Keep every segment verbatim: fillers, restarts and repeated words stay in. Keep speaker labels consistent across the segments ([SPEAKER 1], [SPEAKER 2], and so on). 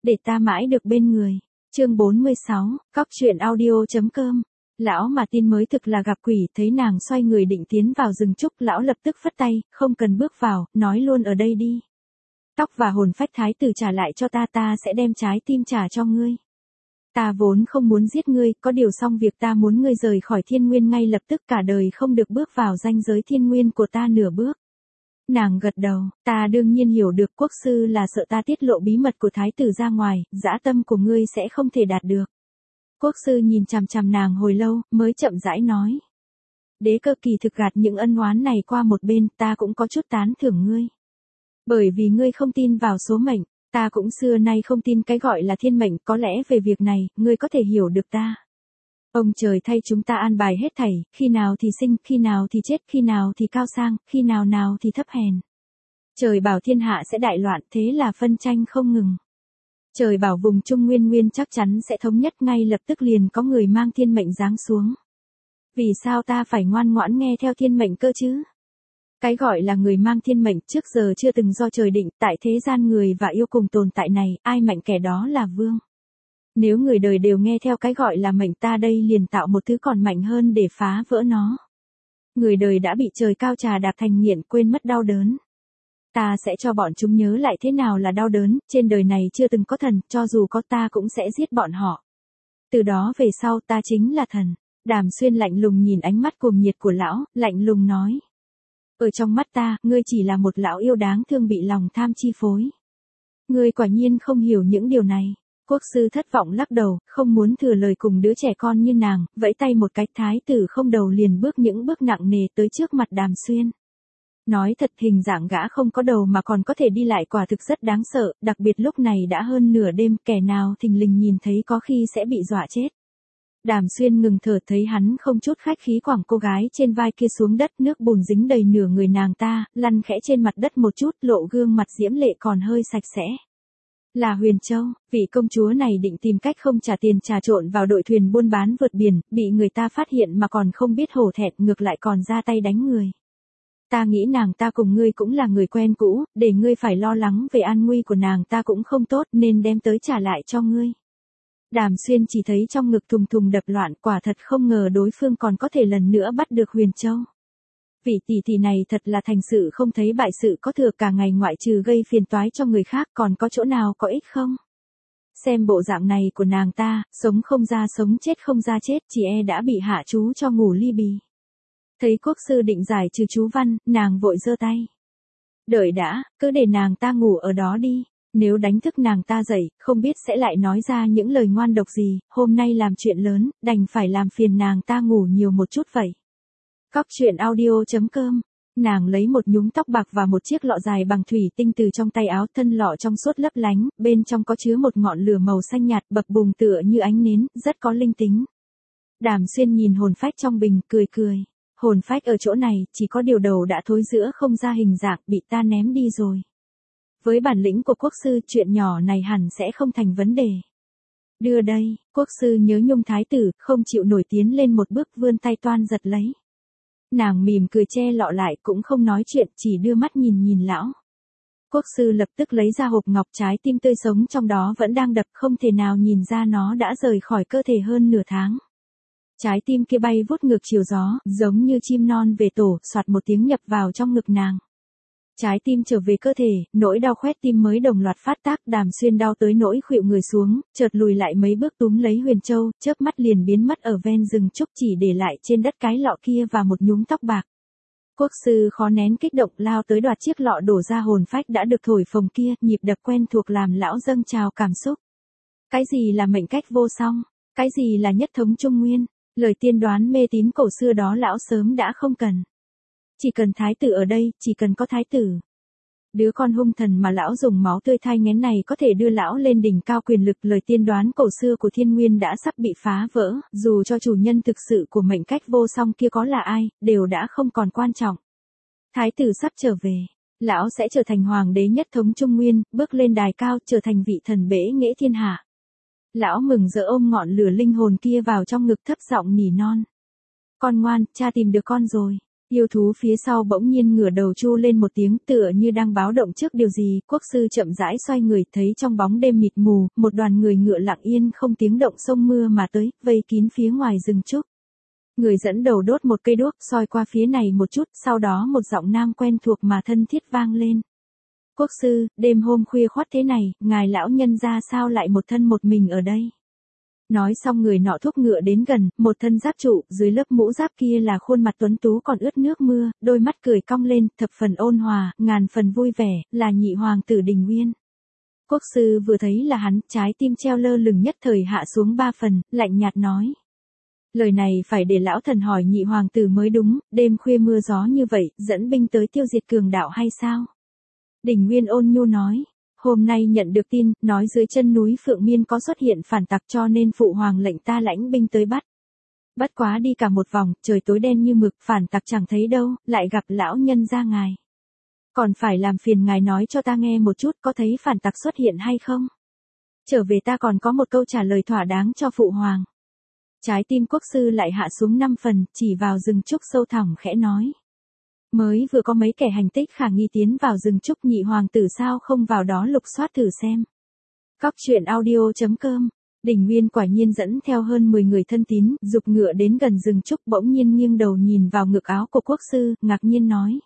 [SPEAKER 1] để ta mãi được bên người. Chương bốn mươi sáu, cóc truyện audio chấm com. Lão mà tin mới thực là gặp quỷ, thấy nàng xoay người định tiến vào rừng trúc, lão lập tức phất tay, không cần bước vào, nói luôn ở đây đi. Tóc và hồn phách thái tử trả lại cho ta, ta sẽ đem trái tim trả cho ngươi. Ta vốn không muốn giết ngươi, có điều xong việc ta muốn ngươi rời khỏi thiên nguyên ngay lập tức, cả đời không được bước vào ranh giới thiên nguyên của ta nửa bước. Nàng gật đầu, ta đương nhiên hiểu được, quốc sư là sợ ta tiết lộ bí mật của thái tử ra ngoài, dã tâm của ngươi sẽ không thể đạt được. Quốc sư nhìn chằm chằm nàng hồi lâu, mới chậm rãi nói. Đế Cơ kỳ thực gạt những ân oán này qua một bên, ta cũng có chút tán thưởng ngươi. Bởi vì ngươi không tin vào số mệnh, ta cũng xưa nay không tin cái gọi là thiên mệnh, có lẽ về việc này, ngươi có thể hiểu được ta. Ông trời thay chúng ta an bài hết thảy, khi nào thì sinh, khi nào thì chết, khi nào thì cao sang, khi nào nào thì thấp hèn. Trời bảo thiên hạ sẽ đại loạn, thế là phân tranh không ngừng. Trời bảo vùng Trung Nguyên Nguyên chắc chắn sẽ thống nhất, ngay lập tức liền có người mang thiên mệnh giáng xuống. Vì sao ta phải ngoan ngoãn nghe theo thiên mệnh cơ chứ? Cái gọi là người mang thiên mệnh trước giờ chưa từng do trời định, tại thế gian người và yêu cùng tồn tại này, ai mạnh kẻ đó là vương. Nếu người đời đều nghe theo cái gọi là mệnh, ta đây liền tạo một thứ còn mạnh hơn để phá vỡ nó. Người đời đã bị trời cao trà đạp thành nghiện, quên mất đau đớn. Ta sẽ cho bọn chúng nhớ lại thế nào là đau đớn, trên đời này chưa từng có thần, cho dù có ta cũng sẽ giết bọn họ. Từ đó về sau ta chính là thần. Đàm Xuyên lạnh lùng nhìn ánh mắt cuồng nhiệt của lão, lạnh lùng nói. Ở trong mắt ta, ngươi chỉ là một lão yêu đáng thương bị lòng tham chi phối. Ngươi quả nhiên không hiểu những điều này. Quốc sư thất vọng lắc đầu, không muốn thừa lời cùng đứa trẻ con như nàng, vẫy tay một cái, thái tử không đầu liền bước những bước nặng nề tới trước mặt Đàm Xuyên. Nói thật, hình dạng gã không có đầu mà còn có thể đi lại quả thực rất đáng sợ, đặc biệt lúc này đã hơn nửa đêm, kẻ nào thình lình nhìn thấy có khi sẽ bị dọa chết. Đàm Xuyên ngừng thở, thấy hắn không chút khách khí quẳng cô gái trên vai kia xuống đất, nước bùn dính đầy nửa người nàng ta, lăn khẽ trên mặt đất một chút, lộ gương mặt diễm lệ còn hơi sạch sẽ. Là Huyền Châu, vị công chúa này định tìm cách không trả tiền trà trộn vào đội thuyền buôn bán vượt biển, bị người ta phát hiện mà còn không biết hổ thẹn, ngược lại còn ra tay đánh người. Ta nghĩ nàng ta cùng ngươi cũng là người quen cũ, để ngươi phải lo lắng về an nguy của nàng ta cũng không tốt, nên đem tới trả lại cho ngươi. Đàm Xuyên chỉ thấy trong ngực thùng thùng đập loạn, quả thật không ngờ đối phương còn có thể lần nữa bắt được Huyền Châu. Vị tỷ tỷ này thật là thành sự không thấy bại sự có thừa, cả ngày ngoại trừ gây phiền toái cho người khác còn có chỗ nào có ích không? Xem bộ dạng này của nàng ta, sống không ra sống, chết không ra chết, chỉ e đã bị hạ chú cho ngủ ly bì. Thấy quốc sư định giải trừ chú văn, nàng vội giơ tay. Đợi đã, cứ để nàng ta ngủ ở đó đi. Nếu đánh thức nàng ta dậy, không biết sẽ lại nói ra những lời ngoan độc gì, hôm nay làm chuyện lớn, đành phải làm phiền nàng ta ngủ nhiều một chút vậy. Cóc truyện audio chấm com. Nàng lấy một nhúm tóc bạc và một chiếc lọ dài bằng thủy tinh từ trong tay áo, thân lọ trong suốt lấp lánh, bên trong có chứa một ngọn lửa màu xanh nhạt bập bùng tựa như ánh nến, rất có linh tính. Đàm Xuyên nhìn hồn phách trong bình, cười cười. Hồn phách ở chỗ này, chỉ có điều đầu đã thối rữa không ra hình dạng, bị ta ném đi rồi. Với bản lĩnh của quốc sư, chuyện nhỏ này hẳn sẽ không thành vấn đề. Đưa đây, quốc sư nhớ nhung thái tử, không chịu nổi tiến lên một bước, vươn tay toan giật lấy. Nàng mỉm cười che lọ lại, cũng không nói chuyện, chỉ đưa mắt nhìn nhìn lão. Quốc sư lập tức lấy ra hộp ngọc, trái tim tươi sống trong đó vẫn đang đập, không thể nào nhìn ra nó đã rời khỏi cơ thể hơn nửa tháng. Trái tim kia bay vút ngược chiều gió, giống như chim non về tổ, soạt một tiếng nhập vào trong ngực nàng. Trái tim trở về cơ thể, nỗi đau khoét tim mới đồng loạt phát tác, Đàm Xuyên đau tới nỗi khuỵu người xuống, chợt lùi lại mấy bước túm lấy Huyền Châu, chớp mắt liền biến mất ở ven rừng trúc, chỉ để lại trên đất cái lọ kia và một nhúm tóc bạc. Quốc sư khó nén kích động, lao tới đoạt chiếc lọ đổ ra hồn phách đã được thổi phồng kia, nhịp đập quen thuộc làm lão dâng trào cảm xúc. Cái gì là mệnh cách vô song? Cái gì là nhất thống Trung Nguyên? Lời tiên đoán mê tín cổ xưa đó lão sớm đã không cần. Chỉ cần thái tử ở đây, chỉ cần có thái tử. Đứa con hung thần mà lão dùng máu tươi thai nghén này có thể đưa lão lên đỉnh cao quyền lực, lời tiên đoán cổ xưa của thiên nguyên đã sắp bị phá vỡ, dù cho chủ nhân thực sự của mệnh cách vô song kia có là ai, đều đã không còn quan trọng. Thái tử sắp trở về, lão sẽ trở thành hoàng đế nhất thống Trung Nguyên, bước lên đài cao, trở thành vị thần bể nghệ thiên hạ. Lão mừng rỡ ôm ngọn lửa linh hồn kia vào trong ngực, thấp giọng nỉ non. Con ngoan, cha tìm được con rồi. Yêu thú phía sau bỗng nhiên ngửa đầu chu lên một tiếng tựa như đang báo động trước điều gì, quốc sư chậm rãi xoay người thấy trong bóng đêm mịt mù, một đoàn người ngựa lặng yên không tiếng động sông mưa mà tới, vây kín phía ngoài rừng trúc. Người dẫn đầu đốt một cây đuốc soi qua phía này một chút, sau đó một giọng nam quen thuộc mà thân thiết vang lên. Quốc sư, đêm hôm khuya khoắt thế này, ngài lão nhân ra sao lại một thân một mình ở đây? Nói xong người nọ thúc ngựa đến gần, một thân giáp trụ, dưới lớp mũ giáp kia là khuôn mặt tuấn tú còn ướt nước mưa, đôi mắt cười cong lên, thập phần ôn hòa, ngàn phần vui vẻ, là nhị hoàng tử Đình Nguyên. Quốc sư vừa thấy là hắn, trái tim treo lơ lửng nhất thời hạ xuống ba phần, lạnh nhạt nói. Lời này phải để lão thần hỏi nhị hoàng tử mới đúng, đêm khuya mưa gió như vậy, dẫn binh tới tiêu diệt cường đạo hay sao? Đình Nguyên ôn nhu nói. Hôm nay nhận được tin, nói dưới chân núi Phượng Miên có xuất hiện phản tặc cho nên phụ hoàng lệnh ta lãnh binh tới bắt. Bất quá đi cả một vòng, trời tối đen như mực, phản tặc chẳng thấy đâu, lại gặp lão nhân gia ngài. Còn phải làm phiền ngài nói cho ta nghe một chút có thấy phản tặc xuất hiện hay không? Trở về ta còn có một câu trả lời thỏa đáng cho phụ hoàng. Trái tim quốc sư lại hạ xuống năm phần, chỉ vào rừng trúc sâu thẳm khẽ nói. Mới vừa có mấy kẻ hành tích khả nghi tiến vào rừng trúc, nhị hoàng tử sao không vào đó lục soát thử xem. Cóc truyện audio chấm com. Đình Nguyên quả nhiên dẫn theo hơn mười người thân tín, giục ngựa đến gần rừng trúc, bỗng nhiên nghiêng đầu nhìn vào ngực áo của quốc sư, ngạc nhiên nói.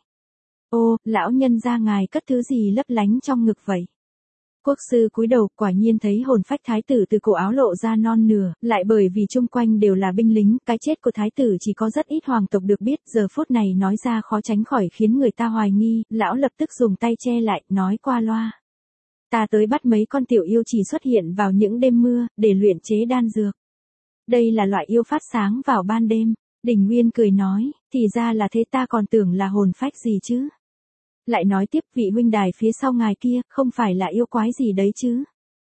[SPEAKER 1] Ô, lão nhân gia ngài cất thứ gì lấp lánh trong ngực vậy? Quốc sư cúi đầu, quả nhiên thấy hồn phách thái tử từ cổ áo lộ ra non nửa, lại bởi vì chung quanh đều là binh lính, cái chết của thái tử chỉ có rất ít hoàng tộc được biết, giờ phút này nói ra khó tránh khỏi khiến người ta hoài nghi, lão lập tức dùng tay che lại, nói qua loa. Ta tới bắt mấy con tiểu yêu chỉ xuất hiện vào những đêm mưa, để luyện chế đan dược. Đây là loại yêu phát sáng vào ban đêm. Đình Nguyên cười nói, thì ra là thế, ta còn tưởng là hồn phách gì chứ. Lại nói tiếp, vị huynh đài phía sau ngài kia, không phải là yêu quái gì đấy chứ?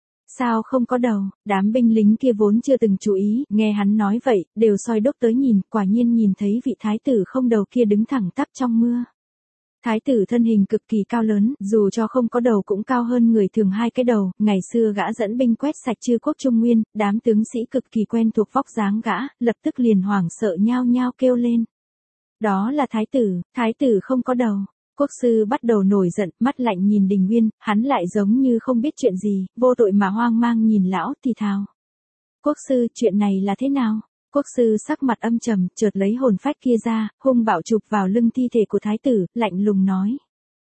[SPEAKER 1] Sao không có đầu? Đám binh lính kia vốn chưa từng chú ý, nghe hắn nói vậy, đều soi đốc tới nhìn, quả nhiên nhìn thấy vị thái tử không đầu kia đứng thẳng tắp trong mưa. Thái tử thân hình cực kỳ cao lớn, dù cho không có đầu cũng cao hơn người thường hai cái đầu, ngày xưa gã dẫn binh quét sạch chư quốc Trung Nguyên, đám tướng sĩ cực kỳ quen thuộc vóc dáng gã, lập tức liền hoảng sợ nhao nhao kêu lên. Đó là thái tử, thái tử không có đầu. Quốc sư bắt đầu nổi giận, mắt lạnh nhìn Đình Nguyên, hắn lại giống như không biết chuyện gì, vô tội mà hoang mang nhìn lão, thì thào. Quốc sư, chuyện này là thế nào? Quốc sư sắc mặt âm trầm, chợt lấy hồn phách kia ra, hung bạo chụp vào lưng thi thể của thái tử, lạnh lùng nói.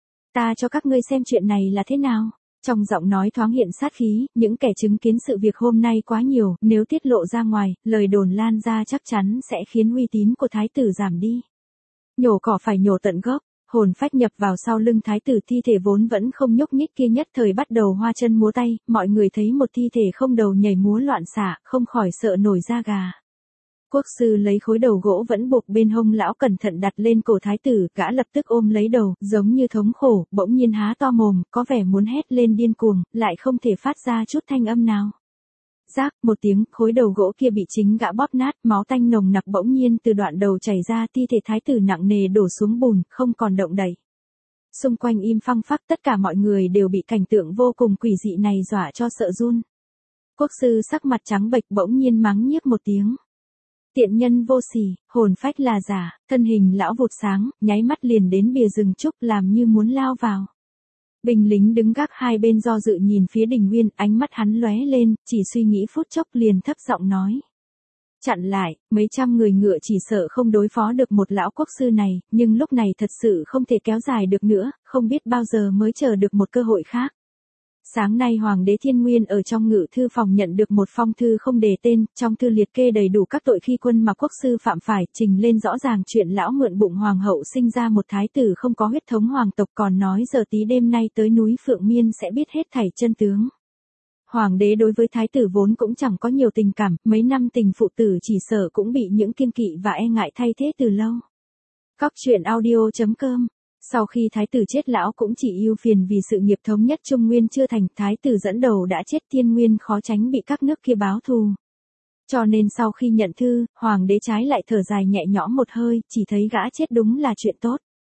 [SPEAKER 1] Ta cho các ngươi xem chuyện này là thế nào? Trong giọng nói thoáng hiện sát khí, những kẻ chứng kiến sự việc hôm nay quá nhiều, nếu tiết lộ ra ngoài, lời đồn lan ra chắc chắn sẽ khiến uy tín của thái tử giảm đi. Nhổ cỏ phải nhổ tận gốc. Hồn phách nhập vào sau lưng thái tử, thi thể vốn vẫn không nhúc nhích kia nhất thời bắt đầu hoa chân múa tay, mọi người thấy một thi thể không đầu nhảy múa loạn xạ, không khỏi sợ nổi da gà. Quốc sư lấy khối đầu gỗ vẫn buộc bên hông lão cẩn thận đặt lên cổ thái tử, gã lập tức ôm lấy đầu, giống như thống khổ, bỗng nhiên há to mồm, có vẻ muốn hét lên điên cuồng, lại không thể phát ra chút thanh âm nào. Rác, một tiếng, khối đầu gỗ kia bị chính gã bóp nát, máu tanh nồng nặc bỗng nhiên từ đoạn đầu chảy ra, thi thể thái tử nặng nề đổ xuống bùn, không còn động đậy. Xung quanh im phăng phắc, tất cả mọi người đều bị cảnh tượng vô cùng quỷ dị này dọa cho sợ run. Quốc sư sắc mặt trắng bệch bỗng nhiên mắng nhiếc một tiếng. Tiện nhân vô sỉ, hồn phách là giả, thân hình lão vụt sáng, nháy mắt liền đến bìa rừng trúc làm như muốn lao vào. Binh lính đứng gác hai bên do dự nhìn phía Đình Nguyên, ánh mắt hắn lóe lên, chỉ suy nghĩ phút chốc liền thấp giọng nói. Chặn lại, mấy trăm người ngựa chỉ sợ không đối phó được một lão quốc sư này, nhưng lúc này thật sự không thể kéo dài được nữa, không biết bao giờ mới chờ được một cơ hội khác. Sáng nay Hoàng đế Thiên Nguyên ở trong ngự thư phòng nhận được một phong thư không đề tên, trong thư liệt kê đầy đủ các tội khi quân mà quốc sư phạm phải, trình lên rõ ràng chuyện lão mượn bụng hoàng hậu sinh ra một thái tử không có huyết thống hoàng tộc, còn nói giờ tí đêm nay tới núi Phượng Miên sẽ biết hết thảy chân tướng. Hoàng đế đối với thái tử vốn cũng chẳng có nhiều tình cảm, mấy năm tình phụ tử chỉ sợ cũng bị những kiêng kỵ và e ngại thay thế từ lâu. Cóc truyện audio chấm com. Sau khi thái tử chết lão cũng chỉ ưu phiền vì sự nghiệp thống nhất Trung Nguyên chưa thành, thái tử dẫn đầu đã chết, Thiên Nguyên khó tránh bị các nước kia báo thù. Cho nên sau khi nhận thư, hoàng đế trái lại thở dài nhẹ nhõm một hơi, chỉ thấy gã chết đúng là chuyện tốt.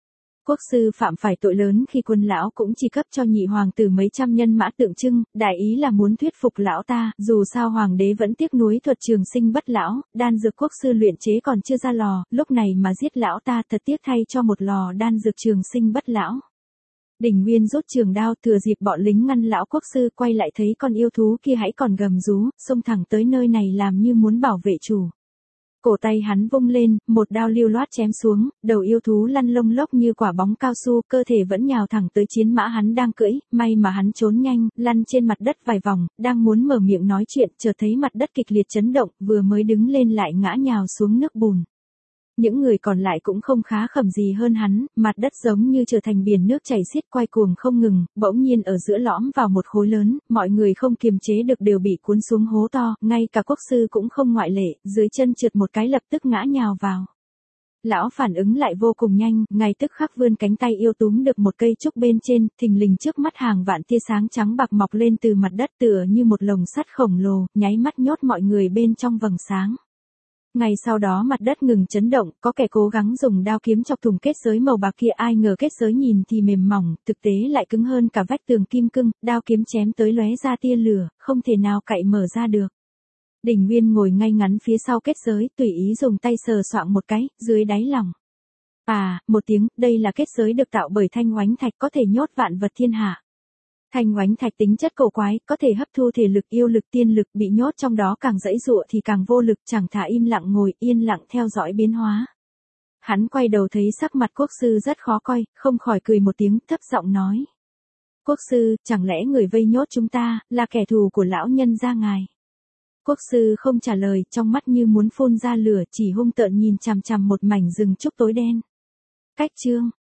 [SPEAKER 1] Quốc sư phạm phải tội lớn khi quân lão cũng chỉ cấp cho nhị hoàng tử mấy trăm nhân mã tượng trưng, đại ý là muốn thuyết phục lão ta, dù sao hoàng đế vẫn tiếc nuối thuật trường sinh bất lão, đan dược quốc sư luyện chế còn chưa ra lò, lúc này mà giết lão ta thật tiếc thay cho một lò đan dược trường sinh bất lão. Đình Nguyên rút trường đao, thừa dịp bọn lính ngăn lão quốc sư quay lại thấy con yêu thú kia hãy còn gầm rú, xông thẳng tới nơi này làm như muốn bảo vệ chủ. Cổ tay hắn vung lên, một đao lưu loát chém xuống, đầu yêu thú lăn lông lốc như quả bóng cao su, cơ thể vẫn nhào thẳng tới chiến mã hắn đang cưỡi, may mà hắn trốn nhanh, lăn trên mặt đất vài vòng, đang muốn mở miệng nói chuyện, chợt thấy mặt đất kịch liệt chấn động, vừa mới đứng lên lại ngã nhào xuống nước bùn. Những người còn lại cũng không khá khẩm gì hơn hắn, mặt đất giống như trở thành biển nước chảy xiết quay cuồng không ngừng, bỗng nhiên ở giữa lõm vào một khối lớn, mọi người không kiềm chế được đều bị cuốn xuống hố to, ngay cả quốc sư cũng không ngoại lệ, dưới chân trượt một cái lập tức ngã nhào vào. Lão phản ứng lại vô cùng nhanh, ngay tức khắc vươn cánh tay yêu túm được một cây trúc bên trên, thình lình trước mắt hàng vạn tia sáng trắng bạc mọc lên từ mặt đất tựa như một lồng sắt khổng lồ, nháy mắt nhốt mọi người bên trong vầng sáng. Ngày sau đó mặt đất ngừng chấn động, có kẻ cố gắng dùng đao kiếm chọc thủng kết giới màu bạc kia, ai ngờ kết giới nhìn thì mềm mỏng, thực tế lại cứng hơn cả vách tường kim cương, đao kiếm chém tới lóe ra tia lửa, không thể nào cạy mở ra được. Đình Nguyên ngồi ngay ngắn phía sau kết giới, tùy ý dùng tay sờ soạng một cái, dưới đáy lòng. À, một tiếng, đây là kết giới được tạo bởi thanh oánh thạch, có thể nhốt vạn vật thiên hạ. Thanh oánh thạch tính chất cổ quái, có thể hấp thu thể lực, yêu lực, tiên lực, bị nhốt trong đó càng dãy dụa thì càng vô lực, chẳng thà im lặng ngồi yên lặng theo dõi biến hóa. Hắn quay đầu thấy sắc mặt quốc sư rất khó coi, không khỏi cười một tiếng, thấp giọng nói. Quốc sư, chẳng lẽ người vây nhốt chúng ta, là kẻ thù của lão nhân gia ngài? Quốc sư không trả lời, trong mắt như muốn phun ra lửa, chỉ hung tợn nhìn chằm chằm một mảnh rừng trúc tối đen. Cách chương